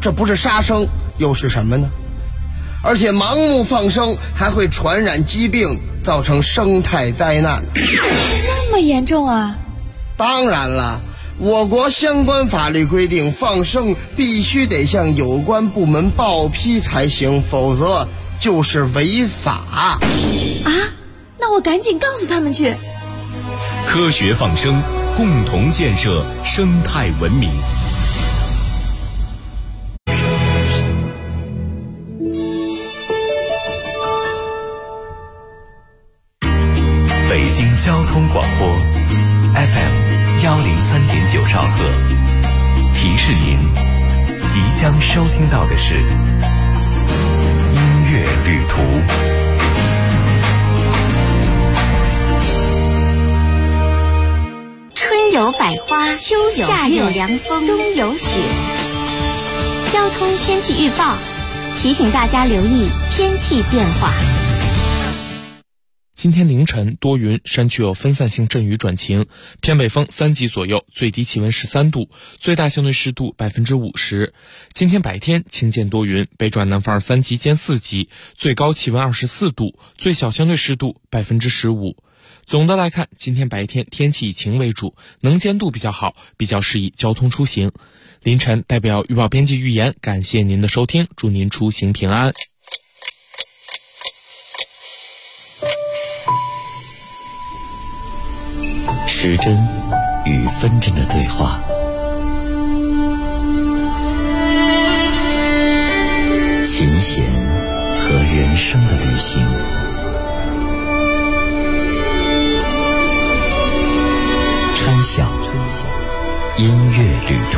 这不是杀生又是什么呢？而且盲目放生还会传染疾病，造成生态灾难。 这么严重啊？ 当然了，我国相关法律规定，放生必须得向有关部门报批才行，否则就是违法。 啊？那我赶紧告诉他们去。 科学放生，共同建设生态文明。北京交通广播 FM103.9兆赫，提示您即将收听到的是音乐旅途。 春有百花，秋有夏有凉风，冬有雪。交通天气预报提醒大家留意天气变化。 今天凌晨多云，山区有分散性阵雨转晴，偏北风3级左右，最低气温13度，最大相对湿度50%。今天白天晴间多云，北转南风3级兼4级，最高气温24度，最小相对湿度15%。总的来看，今天白天天气以晴为主，能见度比较好，比较适宜交通出行。凌晨代表预报编辑预言，感谢您的收听，祝您出行平安。 时针与分针的对话，琴弦和人生的旅行，春晓音乐旅途。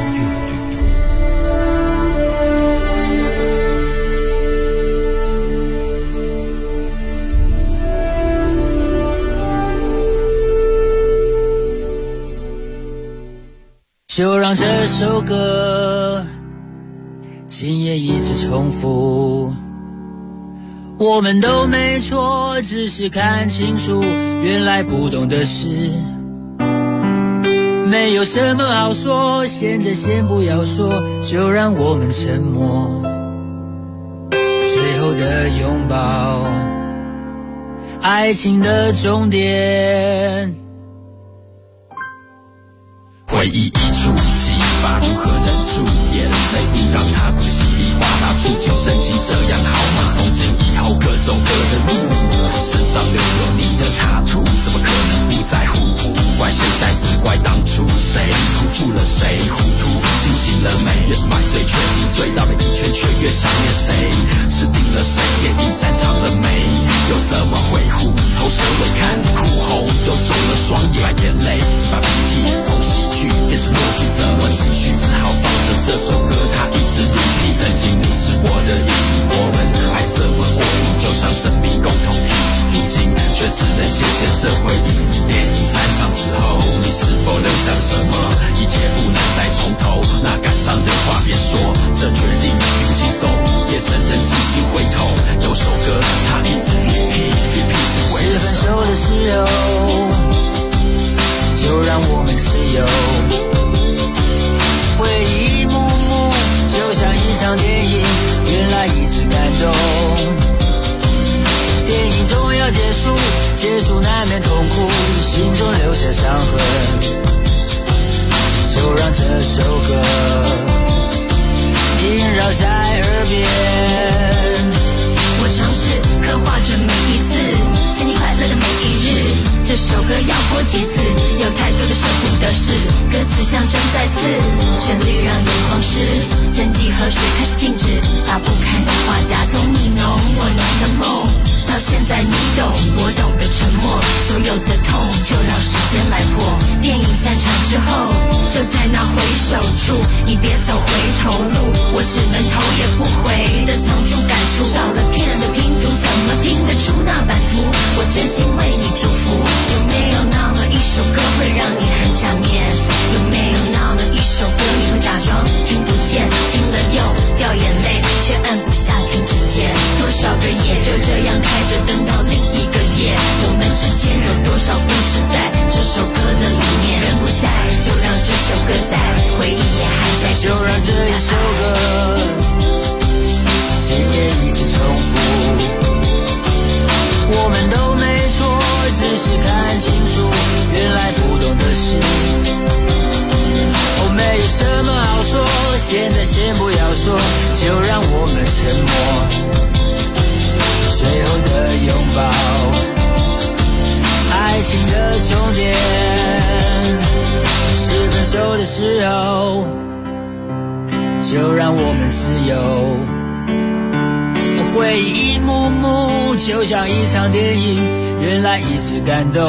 就让这首歌今夜一直重复，我们都没错，只是看清楚原来不懂的事，没有什么好说，现在先不要说，就让我们沉默，最后的拥抱，爱情的终点。 回忆一触即发，如何忍住眼泪，不让它不稀里哗啦触景生情，这样好吗？从今以后各走各的路，身上留有你的塔图，怎么可能不在乎？不怪现在，只怪当初谁辜负了谁，糊涂清醒了没？越是买醉却不醉，绕了一圈却越想念谁，吃定了谁？电影散场了没？又怎么回顾？头舍未看，哭红又肿了双眼，把眼泪把鼻涕从喜剧变成默剧，怎么继续？只好放着这首歌，它一直 repeat。曾经你是我的影，我们爱这么过瘾，就像生命共同体。如今却只能写写这回忆。电影散场之后，你是否能想什么？一切不能再从头，那感伤的话别说，这决定并不轻松。夜深人静心会痛，有首歌它一直 repeat 是为了分手的时候，就让我们自由。回忆一幕幕，就像一场电影，原来一直感动。电影终要结束，结束难免痛苦，心中留下伤痕。就让这首歌萦绕在耳边。 我尝试刻画着每一字，在你快乐的每一日。这首歌要播几次，有太多的舍不得事，歌词像针在刺，旋律让眼眶湿。曾几何时开始静止，打不开的画夹，从你浓我浓的梦，到现在你懂我懂的沉默，所有的痛就让时间来破。电影散场之后，就在那回首处，你别走回头路，我只能头也不回的藏住感触。少了片的拼图，怎么拼得出那版图？我真心为你祝福。有没有那么一首歌会让你很想念？有没有那么一首歌你会假装听不见，听了又掉眼泪，却按不下停止键？多少个夜就这样开着等到另一个夜，我们之间有多少故事在这首歌的里面？人不在，就让这首歌在，回忆也还在。 就让这一首歌现在先不要说，就让我们沉默。最后的拥抱，爱情的终点是分手的时候，就让我们自由。回忆一幕幕，就像一场电影，原来一直感动。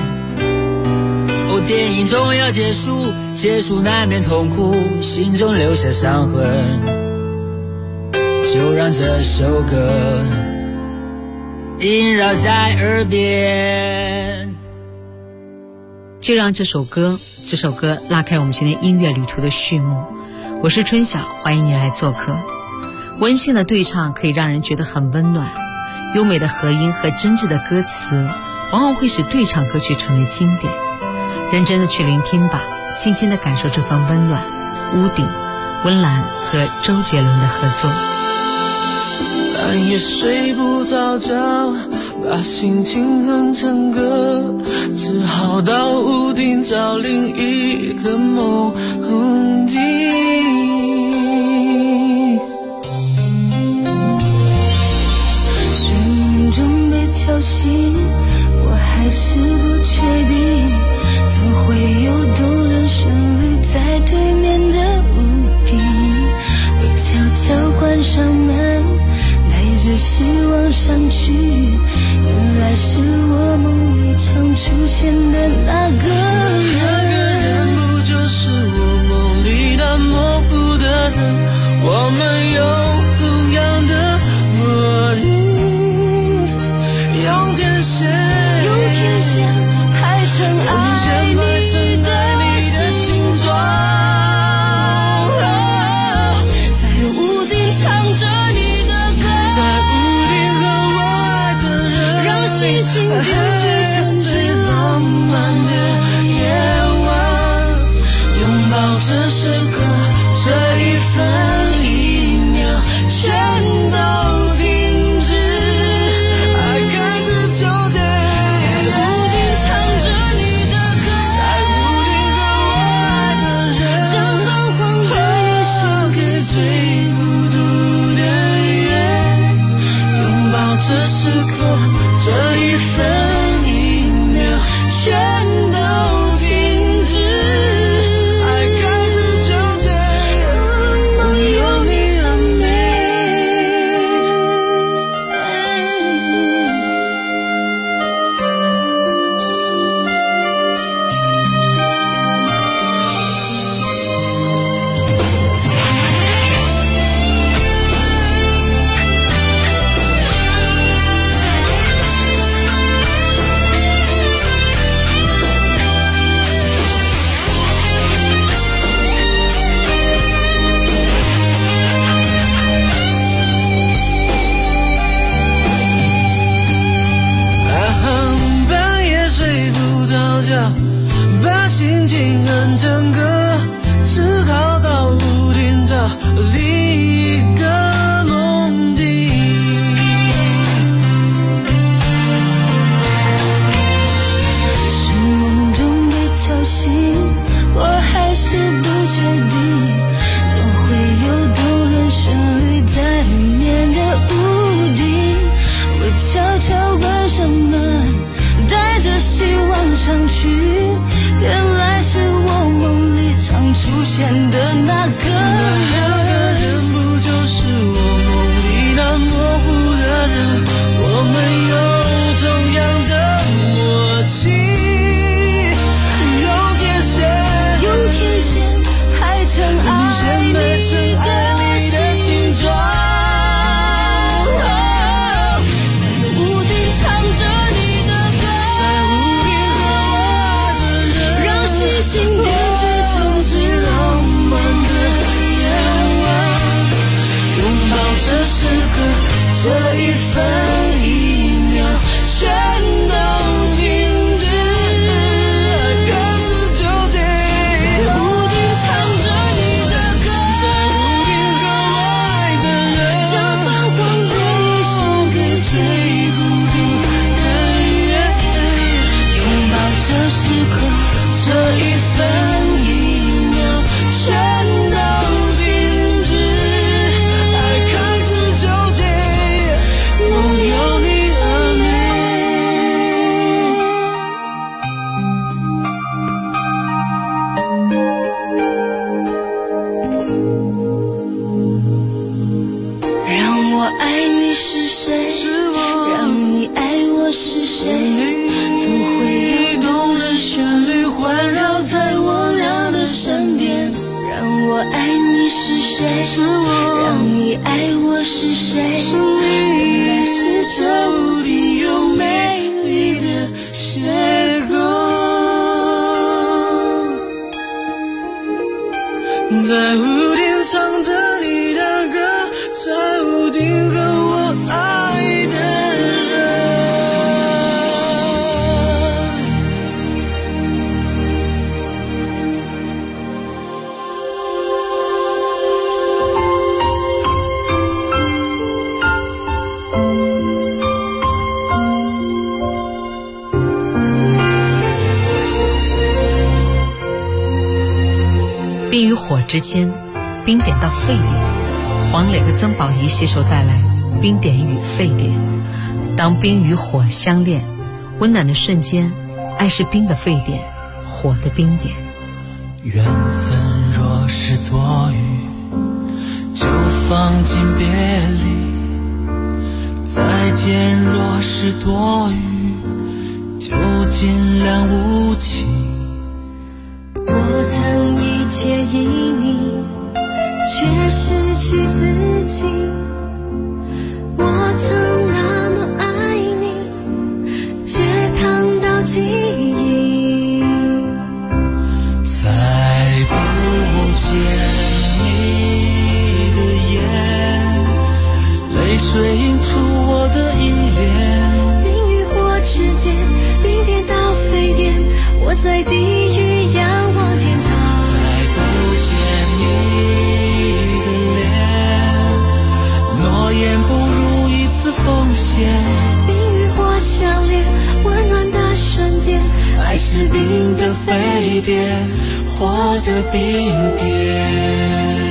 电影终要结束，结束难免痛苦，心中留下伤痕。就让这首歌萦绕在耳边， 就让这首歌拉开我们今天音乐旅途的序幕。我是春晓，欢迎你来做客。温馨的对唱可以让人觉得很温暖，优美的和音和真挚的歌词往往会使对唱歌曲成为经典。认真的去聆听吧，静静的感受这份温暖。屋顶、温岚和周杰伦的合作。 半夜睡不着觉，把心情哼成歌，只好到屋顶找另一个梦境。睡梦中被敲醒，我还是不确定，怎会有动人旋律在对面的屋顶。我悄悄关上门，带着希望上去，原来是我梦里常出现的那个人。那个人不就是我梦里那模糊的人？我们有同样的末日，用天线排成爱你的形状，在屋顶唱着你的歌，在屋顶和我爱的人，让星星点缀成最浪漫的夜晚，拥抱这时刻，这一分一秒全都停止，爱开始纠结。这时刻，这一分爱你是谁？让你爱我是谁？总会有动人旋律环绕在我俩的身边。让我爱你是谁？让你爱我是谁？原来是这无敌又美丽的邂逅。在屋顶唱着你的歌，在屋顶和我爱的人。 冰与火之间，冰点到沸点。黄磊和曾宝仪携手带来冰点与沸点。当冰与火相恋，温暖的瞬间，爱是冰的沸点，火的冰点。 缘分若是多余，就放进别离；再见若是多余，就尽量无情。 我曾一切依你，却失去自己。我曾那么爱你，却烫到记忆。 再不见你的眼，泪水映出我的依恋。 冰与火之间，冰点到沸点，我在地狱仰望天堂。 再不见你的脸，诺言不如一次奉献。 冰与火相恋，温暖的瞬间， 爱是冰的沸点，火的冰点。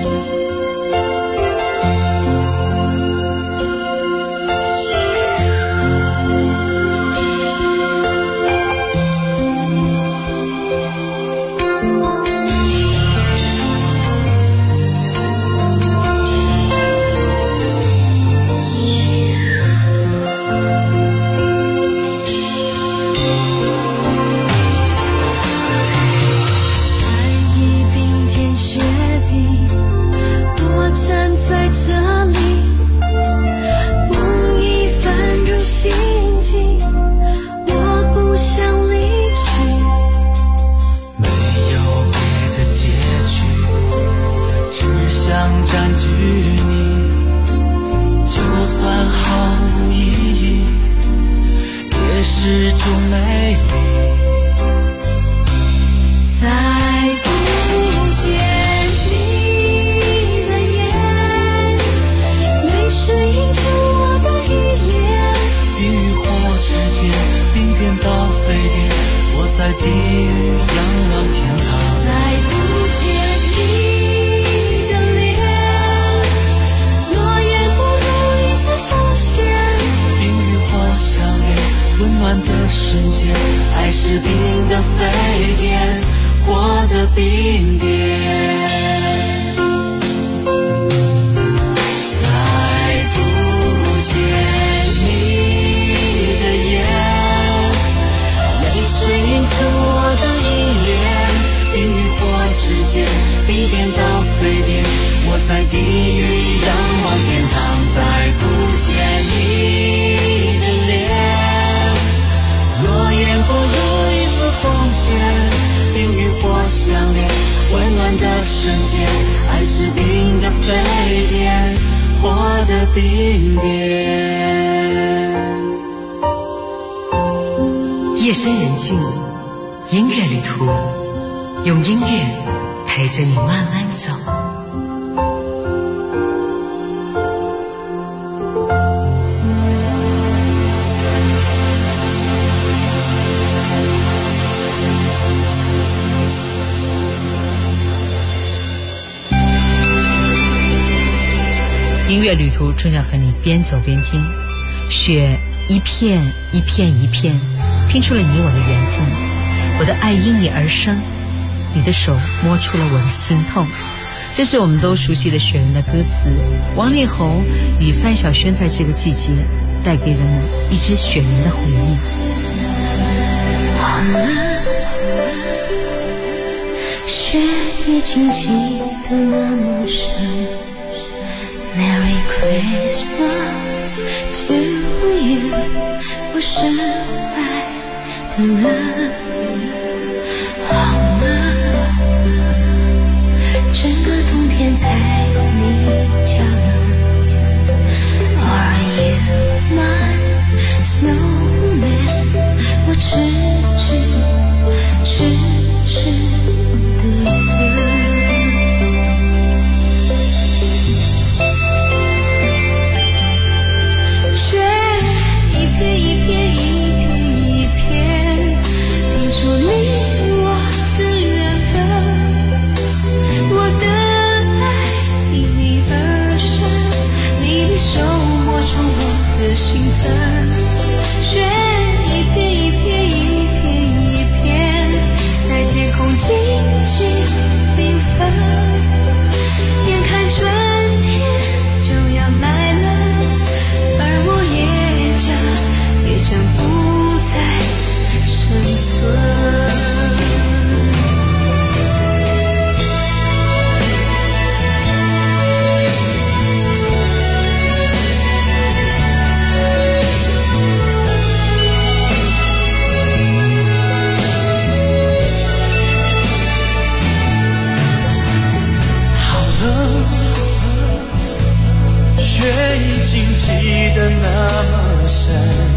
夜深人静，音乐旅途，用音乐陪着你慢慢走。音乐旅途，春晓和你边走边听，雪一片一片一片，拼出了你我的缘分。我的爱因你而生，你的手摸出了我的心痛。 这是我们都熟悉的雪人的歌词，王力宏与范晓萱在这个季节带给人们一支雪人的回忆。 忘了，雪已经积得那么深。Merry Christmas to you， 我深爱的人。忘了，整个冬天在你家门。Are you my snowman？ 我痴痴的人。雪一片一片一片一片，拼出你我的缘分。我的爱因你而生，你的手摸出我的心疼。雪一片一片一片一片，在天空静静缤纷。眼看春天就要来了，而我也将不再生存。 雪已经积得那么深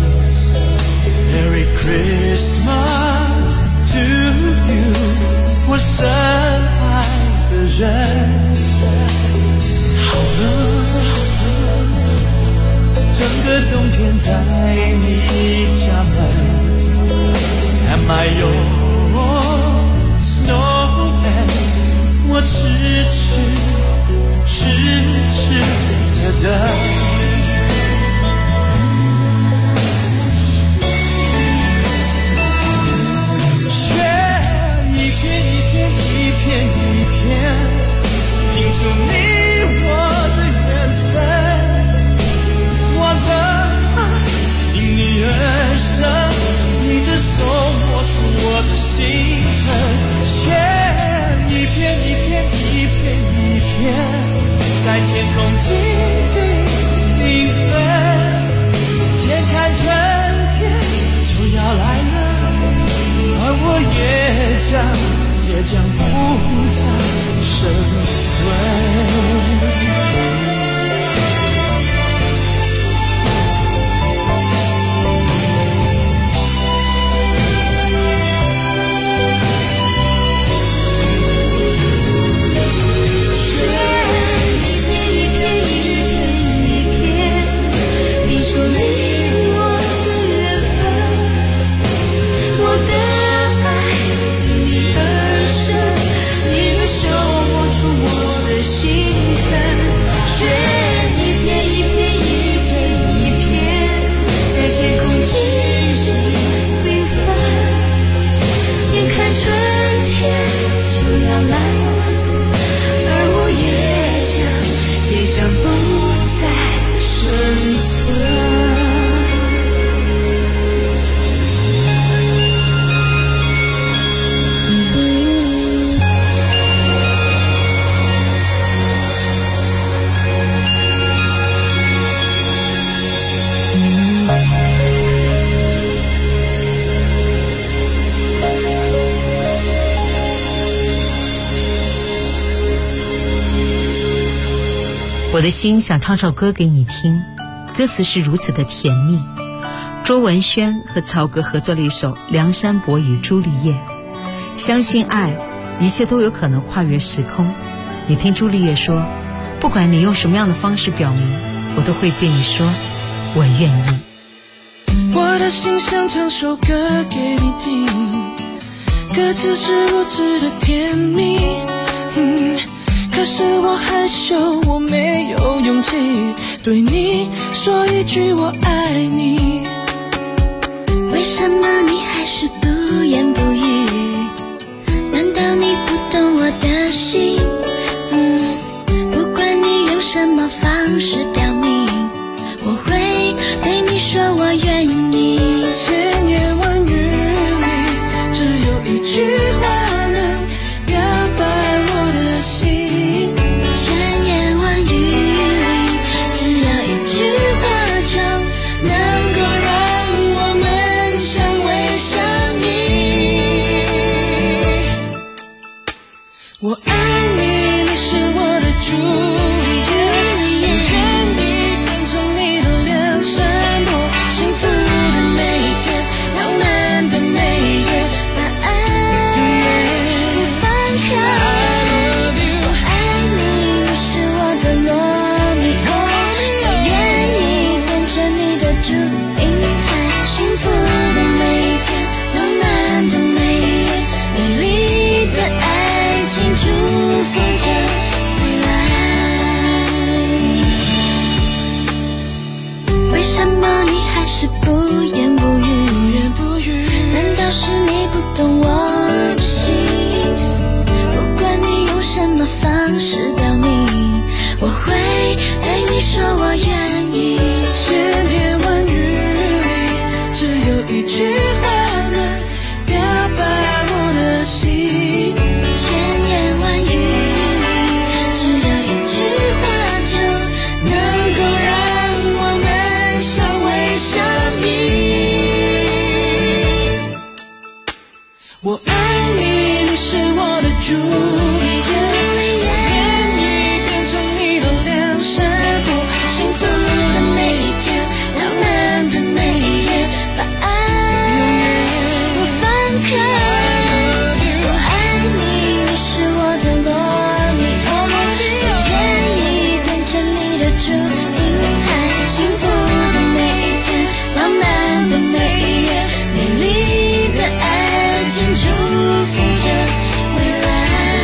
Merry Christmas to you， 我深爱的人。好了，整个冬天在你家门。Am I your snowman？ 我痴的雪一片一片一片一片，拼出你我的缘分。我的爱因你而生，你的手摸出我的心疼。雪一片一片一片一片，在天空静静缤纷。眼看春天就要来了，而我也将不再生存。 我的心想唱首歌给你听，歌词是如此的甜蜜。卓文萱和曹格合作了一首《梁山伯与朱丽叶》，相信爱，一切都有可能跨越时空。你听朱丽叶说，不管你用什么样的方式表明，我都会对你说我愿意。 我的心想唱首歌给你听，歌词是如此的甜蜜，可是我害羞，我没有勇气对你说一句我爱你。 为什么你还是不言不语？难道你不懂我的心？ 是不言不语，难道是你不懂我的心？不管你用什么方式表明，我会对你说我愿意。 千言万语里，只有一句话能表白我的心。 千言万语里，只有一句话就能够让我们相偎相依。 我爱你，你是我的朱丽叶，我愿意变成你的梁山伯。 幸福的每一天，浪漫的每一夜，把爱不分开。我爱你，你是我的罗密欧，我愿意变成你的祝英台。幸福的每一天，浪漫的每一夜，美丽的爱情祝福着未来。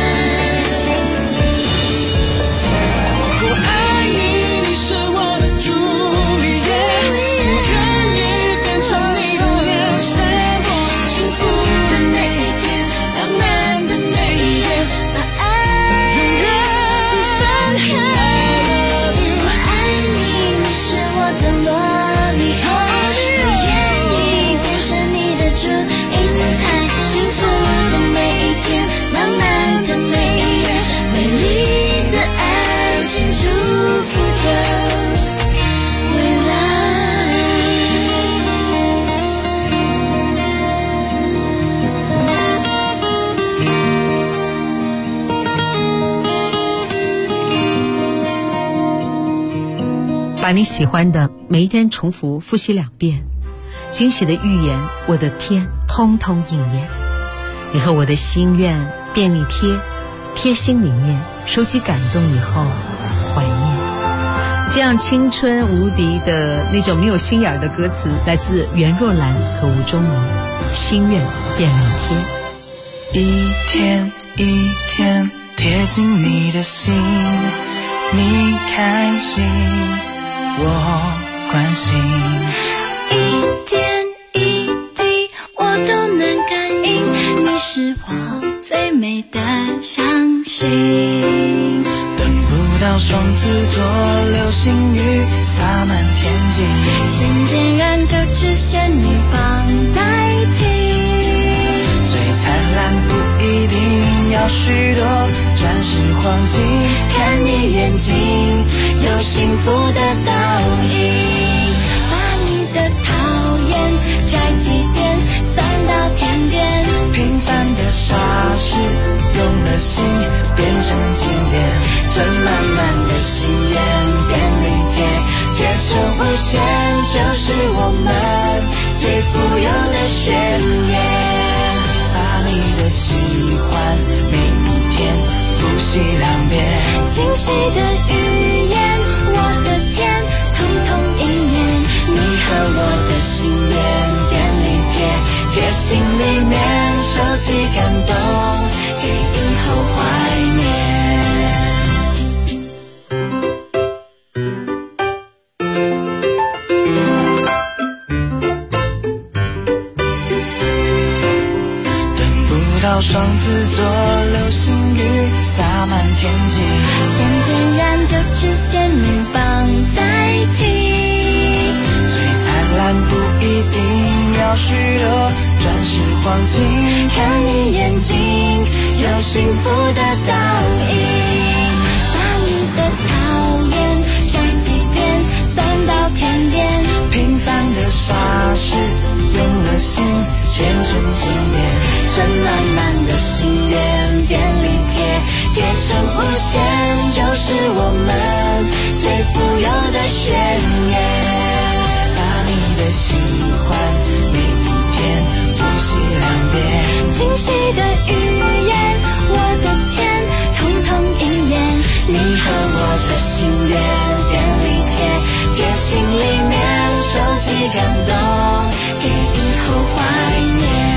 我爱你，你是我的朱丽叶，我愿意变成你的梁山伯。 幸福的每一天，浪漫的每一夜，把爱永远不分开。我爱你，你是我的罗密欧，我愿意变成你的祝英台。幸福的每一天，浪漫的每一夜，美丽的爱情祝福着未来。 把你喜欢的每一天重复复习2遍，惊喜的预言，我的天，通通应验。你和我的心愿便利贴，贴心里面，收集感动以后怀念。这样青春无敌的那种没有心眼儿的歌词，来自袁若兰和吴宗宪，心愿便利贴。 一天一天贴近你的心，你开心，我关心。 一点一滴我都能感应，你是我最美的相信。 等不到双子座流星雨洒满天际， 先点燃就只仙女棒代替。 最灿烂不一定要许多钻石黄金，看你眼睛有幸福的倒影。 把你的讨厌摘几遍，散到天边。 平凡的傻事用了心变成经典，存满满的心愿便利贴，贴成无限，就是我们最富有的宣言。把你的喜欢每一天复习2遍， 惊喜的预言，我的天，通通应验。 你和我的心愿便利贴，贴心里面收集感动，给以后怀念。等不到双子座流星雨洒满天际， 先点燃就只仙女棒代替。 最灿烂不一定要许多钻石黄金，看你眼睛有幸福的倒影。 把你的讨厌摘几遍，散到天边。 平凡的傻事用了心变成经典，存满满的心愿便利贴，贴成无限，就是我们最富有的宣言。把你的喜欢每一天复习2遍， 惊喜的预言，我的天，通通应验。 你和我的心愿便利贴，贴心里面收集感动，给以后怀念。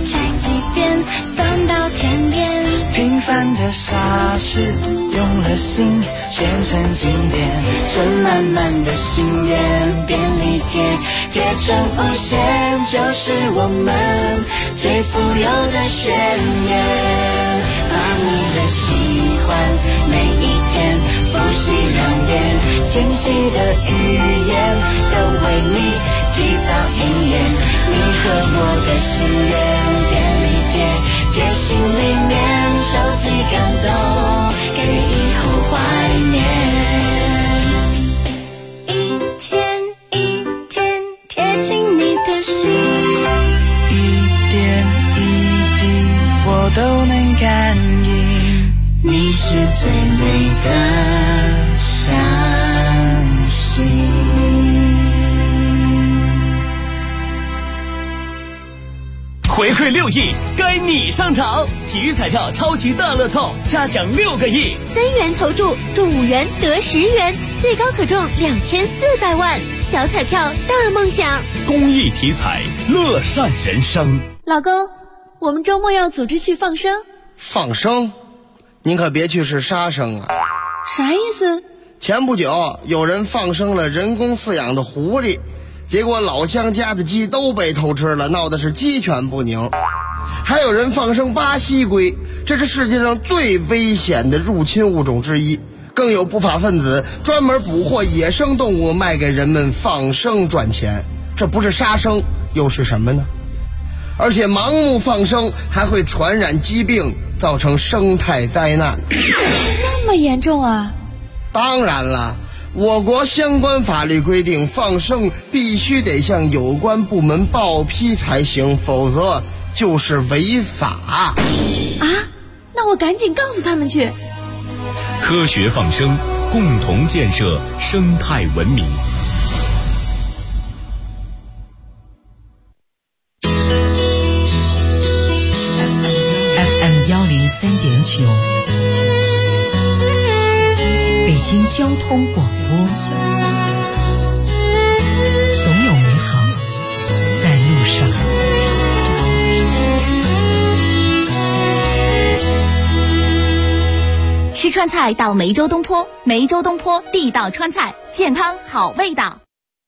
拆几遍，送到天边。 平凡的傻事，用了心变成经典，存满满的心愿，便利贴贴成无限，就是我们最富有的宣言。把你的喜欢每一天复习2遍，清晰的语言都为你提早体验。你和我的誓言，便利贴贴心里面，收集感动，给以后怀念。 一天一天贴近你的心， 一点一滴我都能感应， 你是最美的伤心。 回馈6亿，该你上场！体育彩票超级大乐透，下奖6个亿 ，3元投注中5元得10元，最高可中2400万，小彩票大梦想。 公益体彩，乐善人生。 老公，我们周末要组织去放生。 放生？您可别去是杀生啊！ 啥意思？ 前不久有人放生了人工饲养的狐狸，结果老乡家的鸡都被偷吃了，闹的是鸡犬不宁。还有人放生巴西龟，这是世界上最危险的入侵物种之一。更有不法分子专门捕获野生动物卖给人们放生赚钱，这不是杀生又是什么呢？而且盲目放生还会传染疾病，造成生态灾难。 这么严重啊？ 当然了，我国相关法律规定，放生必须得向有关部门报批才行，否则就是违法。 啊？那我赶紧告诉他们去。 科学放生，共同建设生态文明。 FM103.9，北京交通广播。总有美好在路上。 吃川菜到梅州东坡，梅州东坡地道川菜，健康好味道。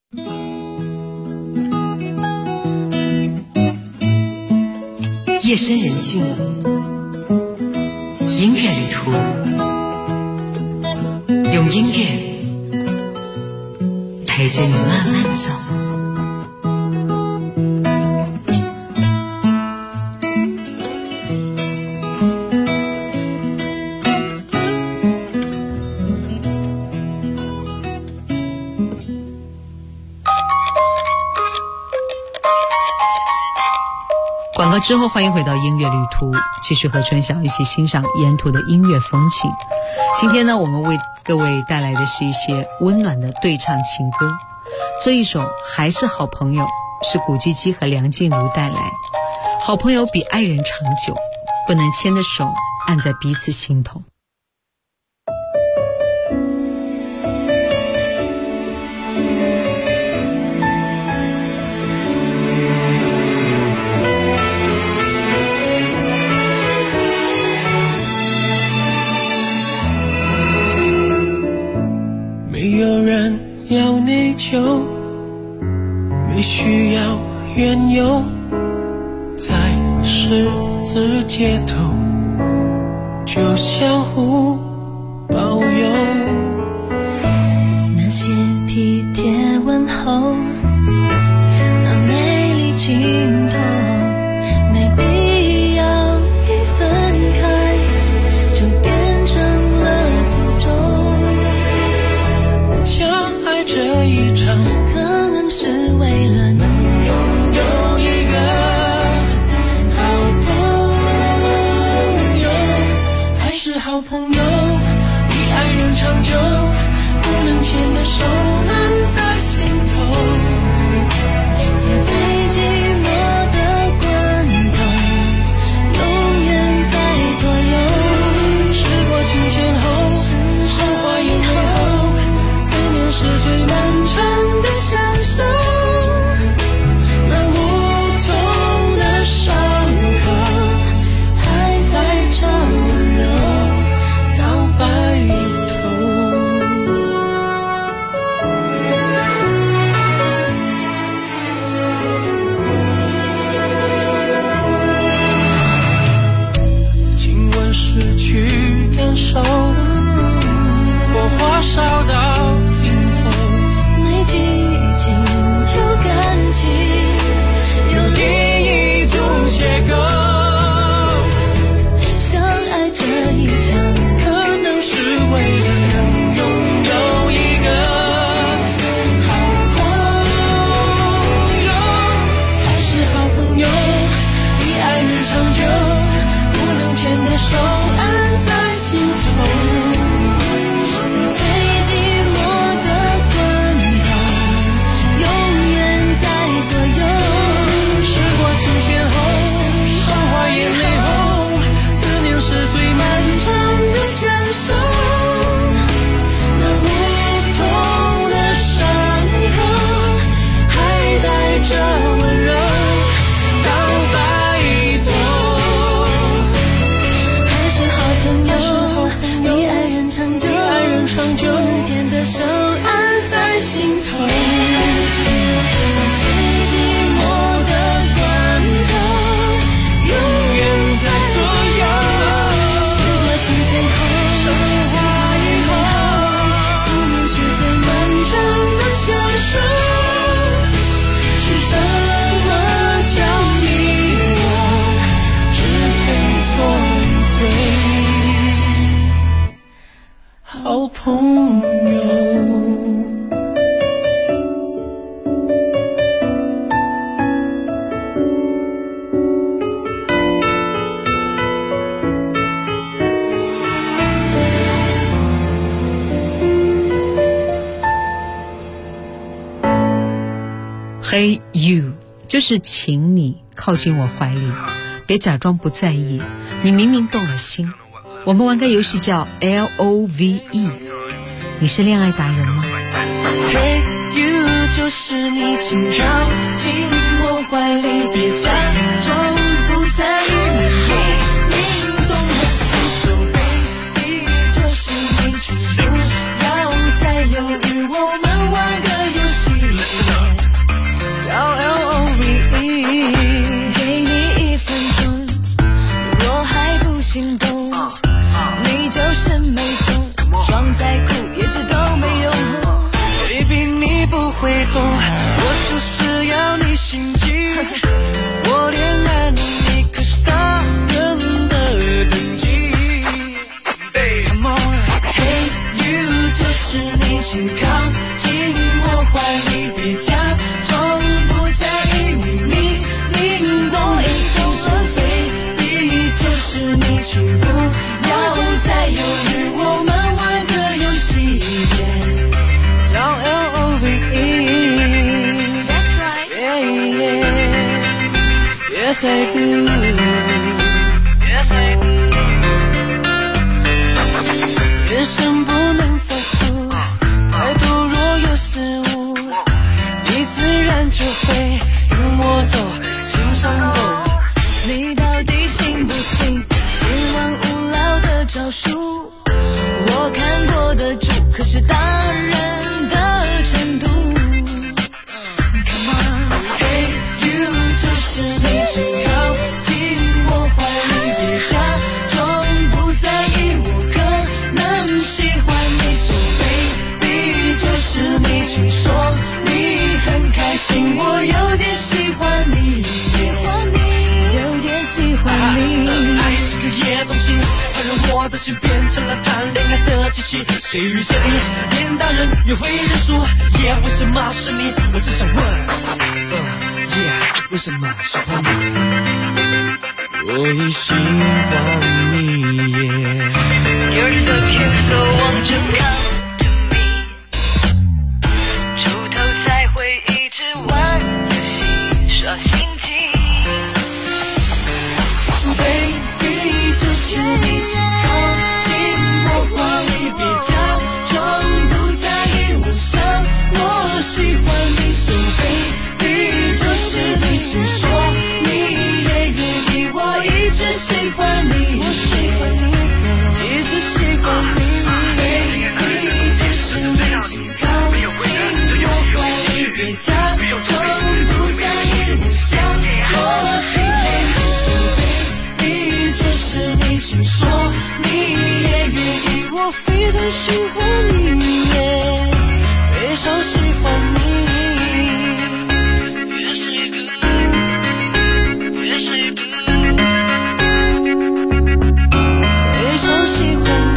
夜深人静，音乐旅途，用音乐陪着你慢慢走。广告之后，欢迎回到音乐旅途，继续和春晓一起欣赏沿途的音乐风景。今天呢，我们为各位带来的是一些温暖的对唱情歌。这一首《还是好朋友》是古巨基和梁静茹带来。好朋友比爱人长久，不能牵的手按在彼此心头。 没有人要内疚，没需要缘由，在十字街头就相互保佑。 那些体贴问候，那美丽镜头，没必要一分开就变成了诅咒。 相爱这一场， 可能是为了能拥有一个好朋友， 还是好朋友，比爱人长久。 朋友。 Hey you， 就是请你靠近我怀里，别假装不在意，你明明动了心。我们玩个游戏叫 LOVE， 你是恋爱达人吗？ Hey you， 就是你，请靠近我怀里，别假装不在意，你明明动了心。So baby， 就是你，请不要再犹豫，我们玩个游戏叫 LOVE， 给你1分钟，若还不心动，你就是没中，装再酷也知道没用。Baby， 你不会懂，我就是要你心急，我恋爱你可是大人的等级。Come on，Hey you， 就是你，请靠近我怀里，别假装不在意，你明明动了心。Baby， 就是你，请不要再犹豫，我们玩个游戏叫 LOVE。That's right，yeah yeah，Yes I do，Yes I do。人生不能在乎，态度若有似无，你自然就会跟我走，心上动。你到底信不信今晚无聊的招数？我看过的主可是大人的程度。Come on，Hey you， 就是你，请靠近我怀里，别假装不在意，我可能喜欢你。So baby， 就是你，请说你很开心，我有点喜欢你，有点喜欢你。 爱是个野东西，它让我的心变成了谈恋爱的机器。谁遇见你，连大人也会认输。为什么是你？我只想问为什么喜欢你？我也喜欢你 You're so cute, so won't you come to me？ 出头才会一直玩游戏耍心机。Baby， 就是你，请靠近我怀里，别假装不在意，我想我喜欢你。So baby， 就是你，请说你也愿意，我一直喜欢你，一直喜欢你。Baby， 就是你，请靠近我怀里，别假装不在意，我想我喜欢你。就是你，请说你也愿意，我非常喜欢你，非常喜欢你。Yes I do， 非常喜欢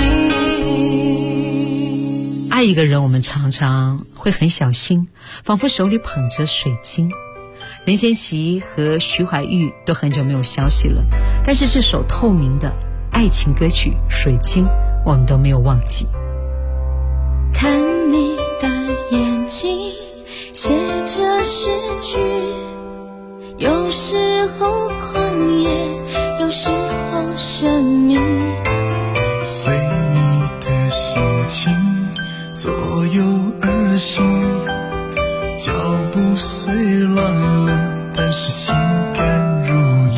你。 爱一个人，我们常常会很小心，仿佛手里捧着水晶。任贤齐和徐怀钰都很久没有消息了，但是这首透明的爱情歌曲《水晶》我们都没有忘记。 看你的眼睛写着诗句，有时候狂野，有时候神秘， 随你的心情左右而行，脚步虽乱了，但是心甘如饴。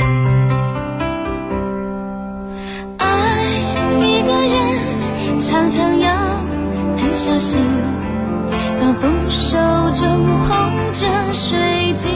爱一个人常常要很小心，仿佛手中捧着水晶。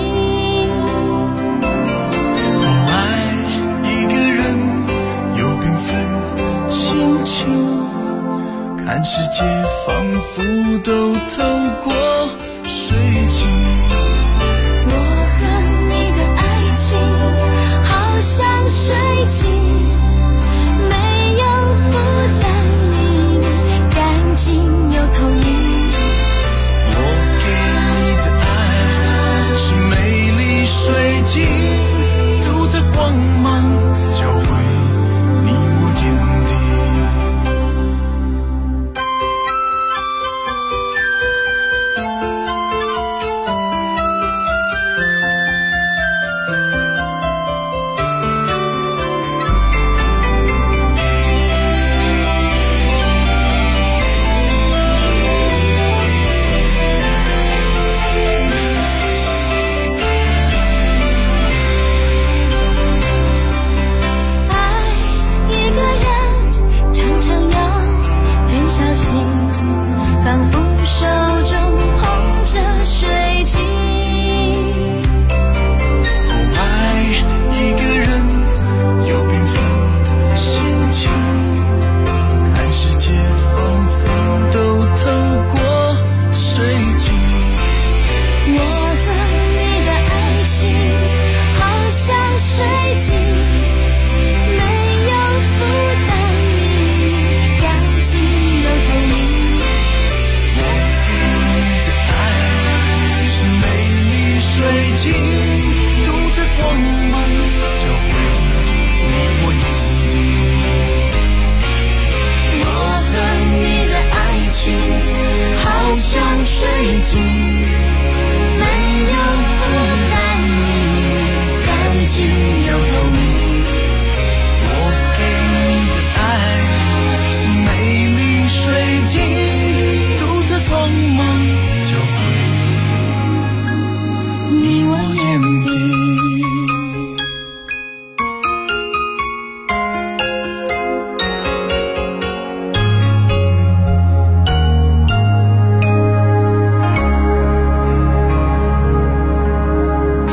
爱一个人有缤纷心情，看世界仿佛都透过水晶。 我和你的爱情好像水晶，没有负担，秘密干净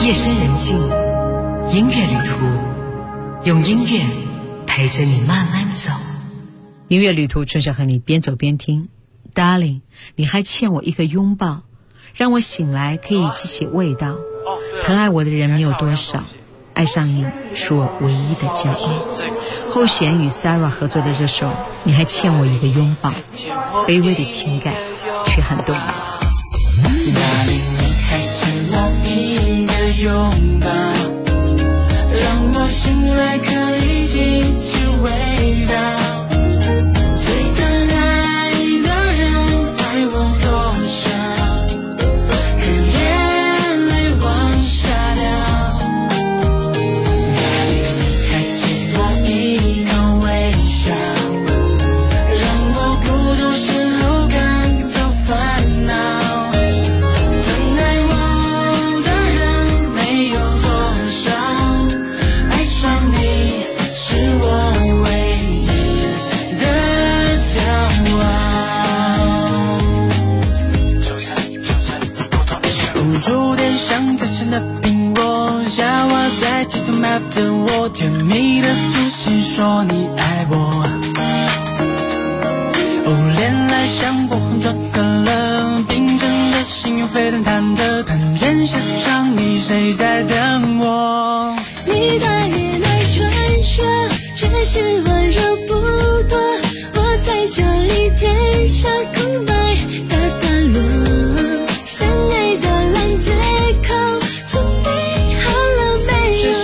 夜深人静，音乐旅途，用音乐陪着你慢慢走。音乐旅途，春晓和你边走边听。Darling， 你还欠我一个拥抱，让我醒来可以记起味道。疼爱我的人没有多少，爱上你是我唯一的骄傲。后弦与 Sarah 合作的这首《你还欠我一个拥抱》，卑微的情感却很动人。 那里你还欠我一个拥抱，让我醒来可以记起味道。我甜蜜的吐息说你爱我，恋爱像波红撞可乐，冰镇的心又沸腾忐忑，看见下场你谁在等我？ 你的眼内传说，只是温柔不多，我在这里填上空白的段落，相爱的烂借口准备好了没有？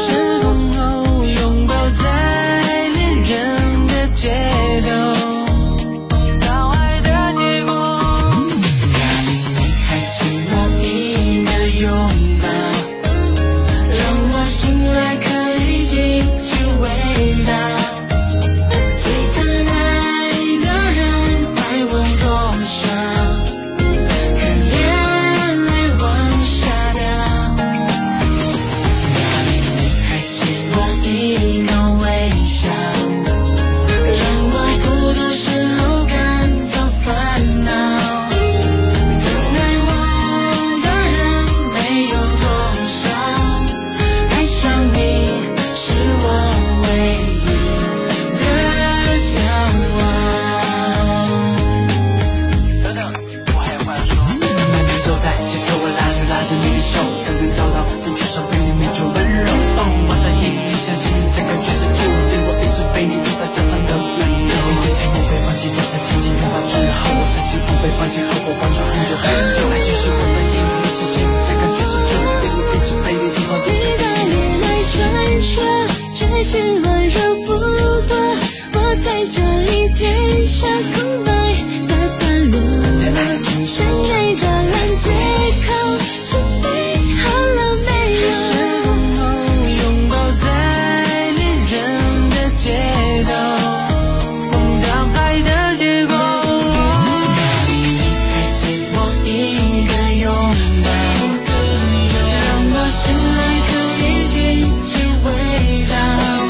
是温柔不多，我在这里填上空白的段落，相爱的烂借口准备好了没有？ 拥抱在恋人的街头，碰到爱的结果。那里你还欠我一个拥抱，让我醒来可以记起味道。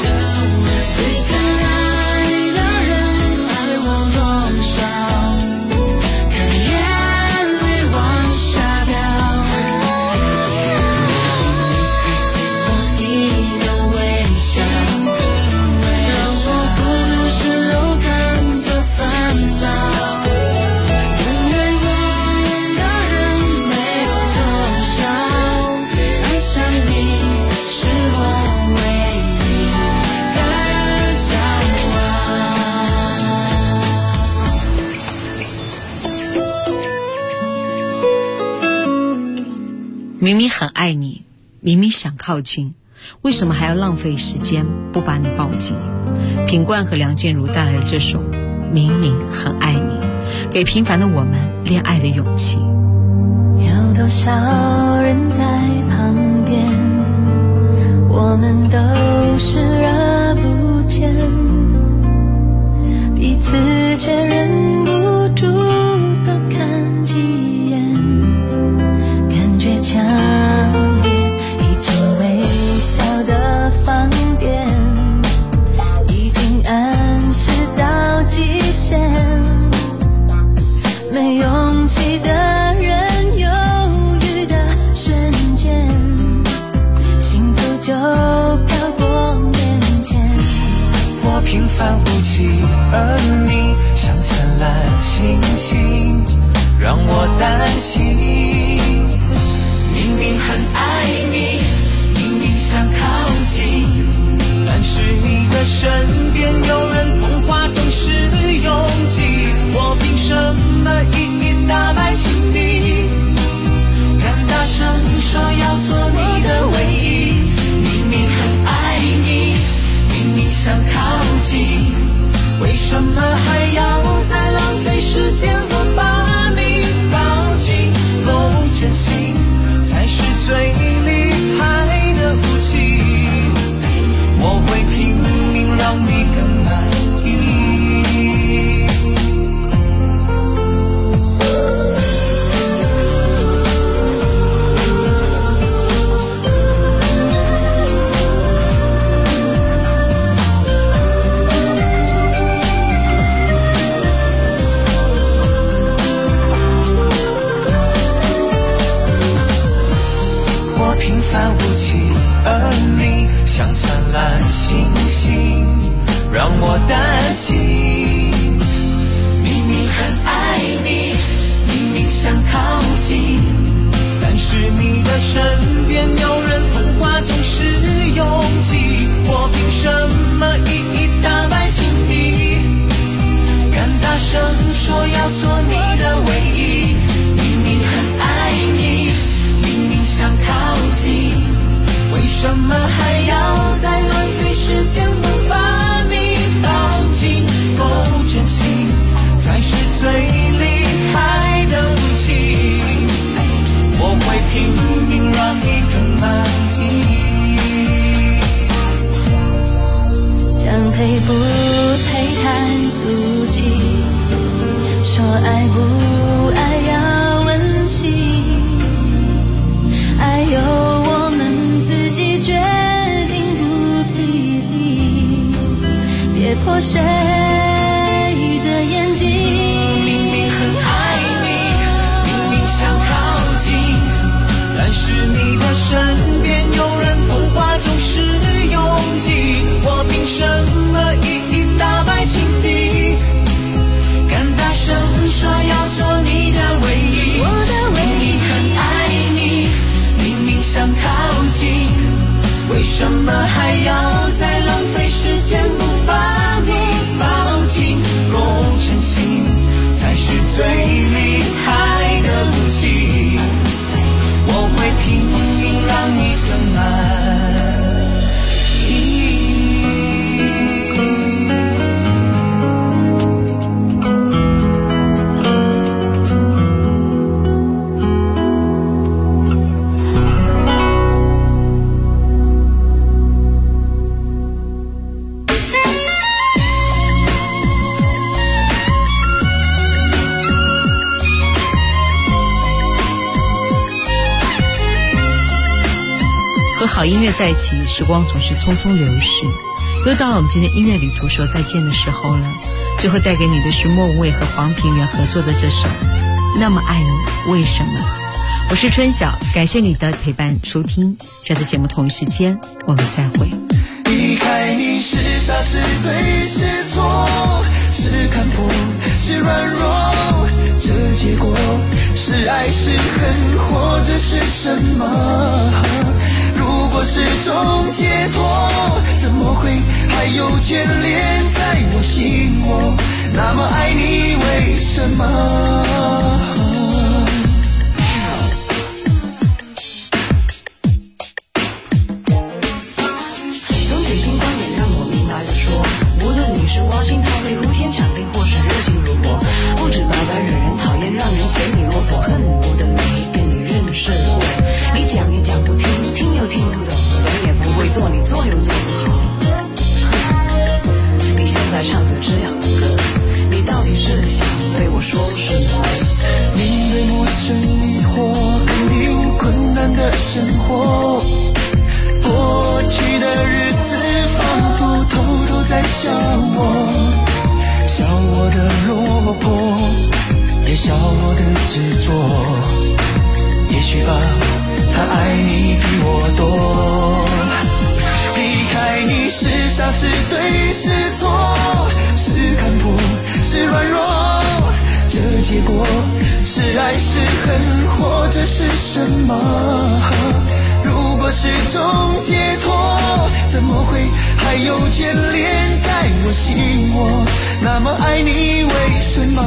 明明很爱你，明明想靠近，为什么还要浪费时间不把你抱紧？品冠和梁静茹带来的这首《明明很爱你》，给平凡的我们恋爱的勇气。 有多少人在旁边，我们都视而不见，彼此却忍不住多看几眼，感觉强烈，已经微笑的放电，已经暗示到极限，没勇气的人犹豫的瞬间， 而你像灿烂星星，让我担心。明明很爱你，明明想靠近，但是你的身边有人风华总是拥挤，我凭什么一一打败情敌？敢大声说要做你的唯一，明明很爱你，明明想靠近，为什么还要再浪费时间？我把你抱紧，够真心才是最厉害的武器，我会拼命让你更满意。我平凡无奇，而你像灿烂星星，让我担心。明明很爱你，明明想靠近，但是你的身边有人风华总是拥挤，我凭什么一一打败情敌？敢大声说要做你的唯一，明明很爱你，明明想靠近，为什么还要再浪费时间？我把你抱紧，够真心才是最厉害的武器，我会拼命让你更满意。 将配不配看俗气，说爱不爱要问心，爱由我们自己决定不必理，别破谁的眼睛。 明明很爱你，明明想靠近，但是你的身边有人风华总是拥挤，我凭什么一一打败情敌？敢大声说要做你的唯一， 我的唯一。 明明很爱你，明明想靠近，为什么还要再浪费时间？不把你抱紧，够真心才是最厉害的武器，我会拼命让你更满意。 和好音乐在一起，时光总是匆匆流逝。又到了我们今天音乐旅途说再见的时候了。最后带给你的是莫文蔚和黄平原合作的这首《那么爱你为什么》。我是春晓，感谢你的陪伴收听，下次节目同一时间我们再会。 离开你是傻是对是错，是看破是软弱，这结果是爱是恨或者是什么？如果是种解脱，怎么会还有眷恋在我心窝？那么爱你为什么？ 是挖心掏肺、呼天抢地，或是热心如火，不止白白惹人讨厌，让人嫌你啰嗦，恨不得没跟你认识过。你讲也讲不听，听又听不懂，懂也不会做，你做又做不好。你现在唱的这样的歌，你到底是想对我说什么？ 面对陌生迷惑，肯定困难的生活，过去的日子仿佛偷偷在笑我，笑我的落魄，也笑我的执着。也许吧，他爱你比我多。离开你是傻是对是错，是看破是爱是恨或者是什么？如果是种解脱，怎么会还有眷恋在我心窝？那么爱你为什么？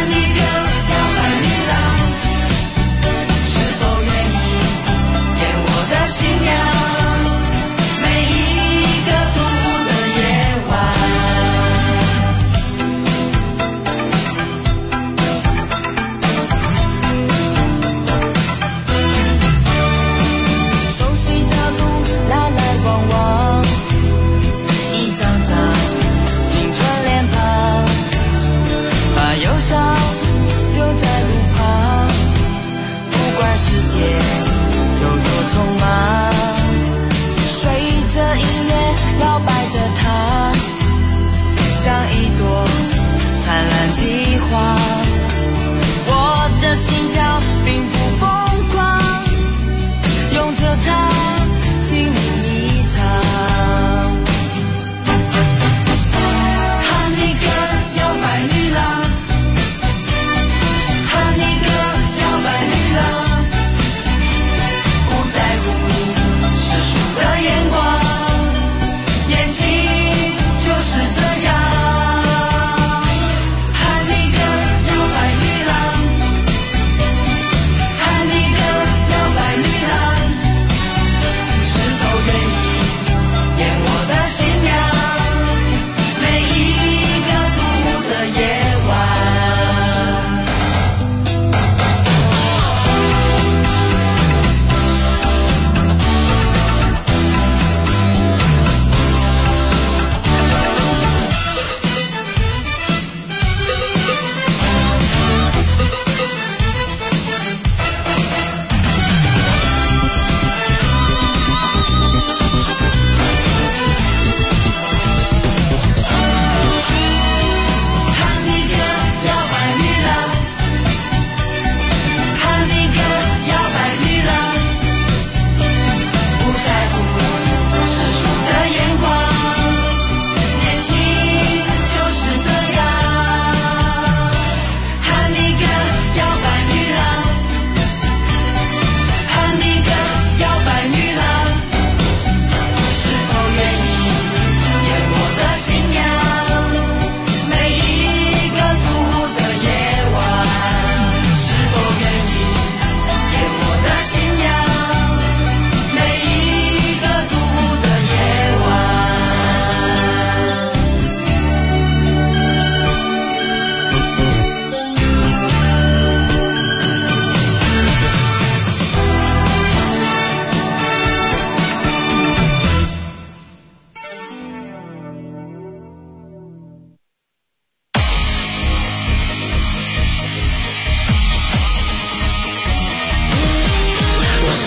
是否愿意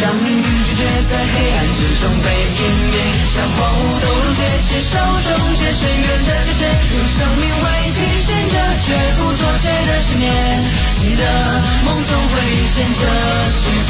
像命运拒绝在黑暗之中被湮灭，像荒芜都溶解，是手中皆深渊的界限，用生命为期限着绝不妥协的信念，记得梦中会现这世界。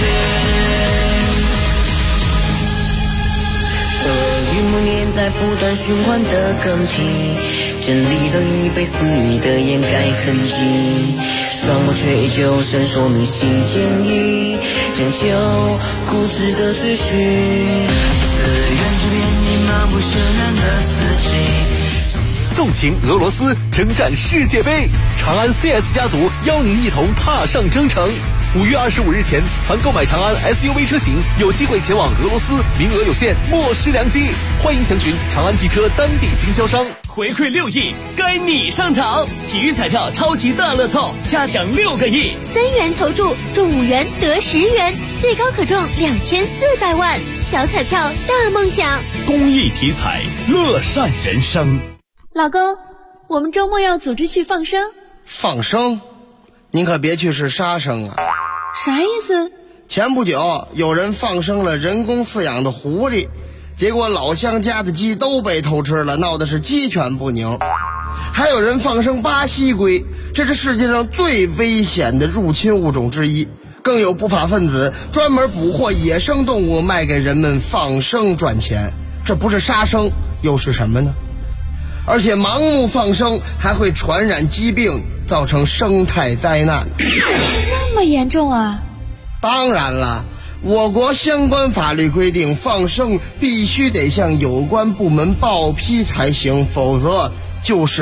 与梦念在不断循环的更替，真理早已被肆意的掩盖痕迹，双目却依旧闪烁明晰建议，仍旧固执的追寻，自愿之变你漫不渲染的四季。 纵情俄罗斯，征战世界杯，长安 CS 家族邀您一同踏上征程。5月25日前，凡购买长安 SUV 车型，有机会前往俄罗斯，名额有限，莫失良机。欢迎详询长安汽车当地经销商。 回馈6亿，该你上场！体育彩票超级大乐透，嘉奖6个亿 ，3元投注中5元得10元，最高可中2400万，小彩票大梦想。 公益体彩，乐善人生。 老公，我们周末要组织去放生。 放生？您可别去是杀生啊！ 啥意思？ 前不久有人放生了人工饲养的狐狸，结果老乡家的鸡都被偷吃了，闹的是鸡犬不宁。还有人放生巴西龟，这是世界上最危险的入侵物种之一。更有不法分子专门捕获野生动物卖给人们放生赚钱，这不是杀生又是什么呢？而且盲目放生还会传染疾病，造成生态灾难。 这么严重啊？ 当然了，我国相关法律规定，放生必须得向有关部门报批才行，否则就是